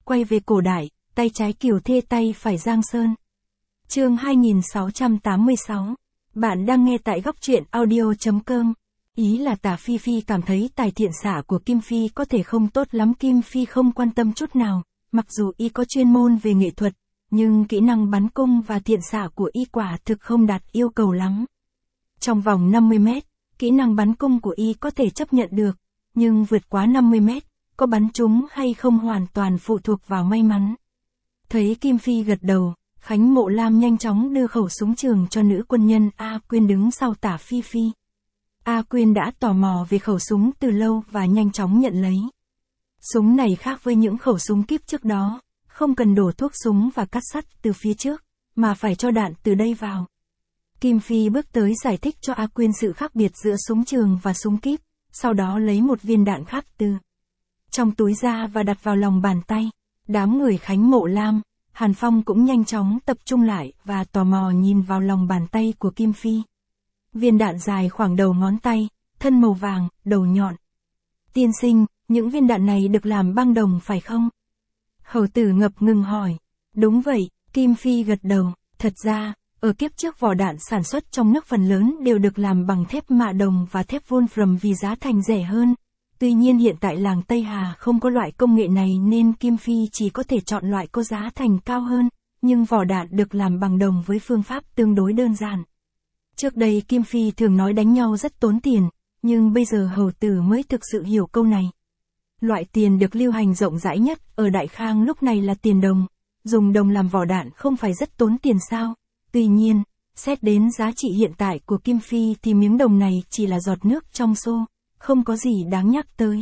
quay về cổ đại, tay trái Kiều Thê tay phải Giang Sơn. Chương 2686. Bạn đang nghe tại góc truyện audio.com. Ý là Tả Phi Phi cảm thấy tài thiện xạ của Kim Phi có thể không tốt lắm. Kim Phi không quan tâm chút nào, mặc dù y có chuyên môn về nghệ thuật, nhưng kỹ năng bắn cung và thiện xạ của y quả thực không đạt yêu cầu lắm. Trong vòng 50 mét, kỹ năng bắn cung của y có thể chấp nhận được, nhưng vượt quá 50 mét, có bắn trúng hay không hoàn toàn phụ thuộc vào may mắn. Thấy Kim Phi gật đầu, Khánh Mộ Lam nhanh chóng đưa khẩu súng trường cho nữ quân nhân A Quyên đứng sau Tả Phi Phi. A Quyên đã tò mò về khẩu súng từ lâu và nhanh chóng nhận lấy. Súng này khác với những khẩu súng kíp trước đó, không cần đổ thuốc súng và cắt sắt từ phía trước, mà phải cho đạn từ đây vào. Kim Phi bước tới giải thích cho A Quyên sự khác biệt giữa súng trường và súng kíp, sau đó lấy một viên đạn khác từ trong túi ra và đặt vào lòng bàn tay. Đám người Khánh Mộ Lam, Hàn Phong cũng nhanh chóng tập trung lại và tò mò nhìn vào lòng bàn tay của Kim Phi. Viên đạn dài khoảng đầu ngón tay, thân màu vàng, đầu nhọn. Tiên sinh, những viên đạn này được làm băng đồng phải không? Hầu tử ngập ngừng hỏi. Đúng vậy, Kim Phi gật đầu. Thật ra, ở kiếp trước vỏ đạn sản xuất trong nước phần lớn đều được làm bằng thép mạ đồng và thép Wolfram vì giá thành rẻ hơn. Tuy nhiên hiện tại làng Tây Hà không có loại công nghệ này nên Kim Phi chỉ có thể chọn loại có giá thành cao hơn, nhưng vỏ đạn được làm bằng đồng với phương pháp tương đối đơn giản. Trước đây Kim Phi thường nói đánh nhau rất tốn tiền, nhưng bây giờ hầu tử mới thực sự hiểu câu này. Loại tiền được lưu hành rộng rãi nhất ở Đại Khang lúc này là tiền đồng. Dùng đồng làm vỏ đạn không phải rất tốn tiền sao? Tuy nhiên, xét đến giá trị hiện tại của Kim Phi thì miếng đồng này chỉ là giọt nước trong xô, không có gì đáng nhắc tới.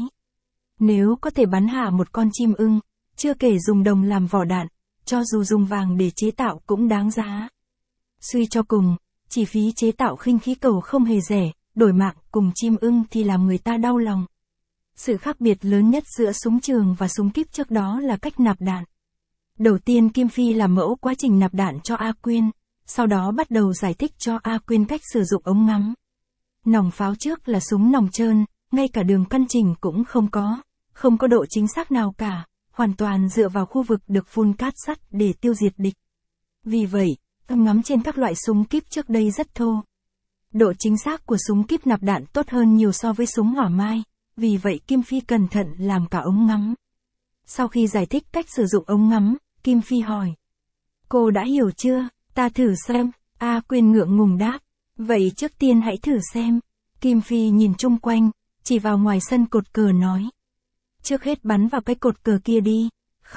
Nếu có thể bắn hạ một con chim ưng, chưa kể dùng đồng làm vỏ đạn, cho dù dùng vàng để chế tạo cũng đáng giá. Suy cho cùng, chi phí chế tạo khinh khí cầu không hề rẻ, đổi mạng cùng chim ưng thì làm người ta đau lòng. Sự khác biệt lớn nhất giữa súng trường và súng kíp trước đó là cách nạp đạn. Đầu tiên Kim Phi làm mẫu quá trình nạp đạn cho A Quyên, sau đó bắt đầu giải thích cho A Quyên cách sử dụng ống ngắm. Nòng pháo trước là súng nòng trơn, ngay cả đường căn chỉnh cũng không có độ chính xác nào cả, hoàn toàn dựa vào khu vực được phun cát sắt để tiêu diệt địch. Vì vậy, ống ngắm trên các loại súng kíp trước đây rất thô. Độ chính xác của súng kíp nạp đạn tốt hơn nhiều so với súng hỏa mai, vì vậy Kim Phi cẩn thận làm cả ống ngắm. Sau khi giải thích cách sử dụng ống ngắm, Kim Phi hỏi. Cô đã hiểu chưa? Ta thử xem. A Quyên ngượng ngùng đáp. Vậy trước tiên hãy thử xem. Kim Phi nhìn chung quanh, chỉ vào ngoài sân cột cờ nói. Trước hết bắn vào cái cột cờ kia đi.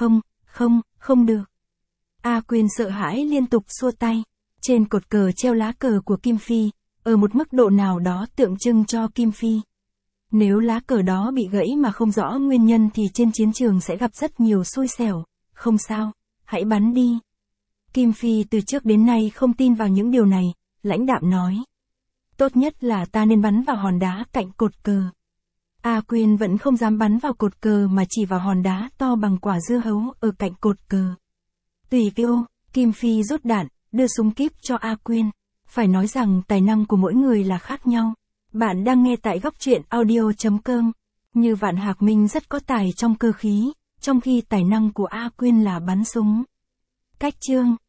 Không được. A Quyên sợ hãi liên tục xua tay. Trên cột cờ treo lá cờ của Kim Phi, ở một mức độ nào đó tượng trưng cho Kim Phi. Nếu lá cờ đó bị gãy mà không rõ nguyên nhân thì trên chiến trường sẽ gặp rất nhiều xui xẻo. Không sao, hãy bắn đi. Kim Phi từ trước đến nay không tin vào những điều này, lãnh đạm nói. Tốt nhất là ta nên bắn vào hòn đá cạnh cột cờ. A Quyên vẫn không dám bắn vào cột cờ mà chỉ vào hòn đá to bằng quả dưa hấu ở cạnh cột cờ. Tùy kêu, Kim Phi rút đạn, đưa súng kíp cho A Quyên. Phải nói rằng tài năng của mỗi người là khác nhau. Bạn đang nghe tại góc truyện audio.com. Như Vạn Hạc Minh rất có tài trong cơ khí, trong khi tài năng của A Quyên là bắn súng. Cách chương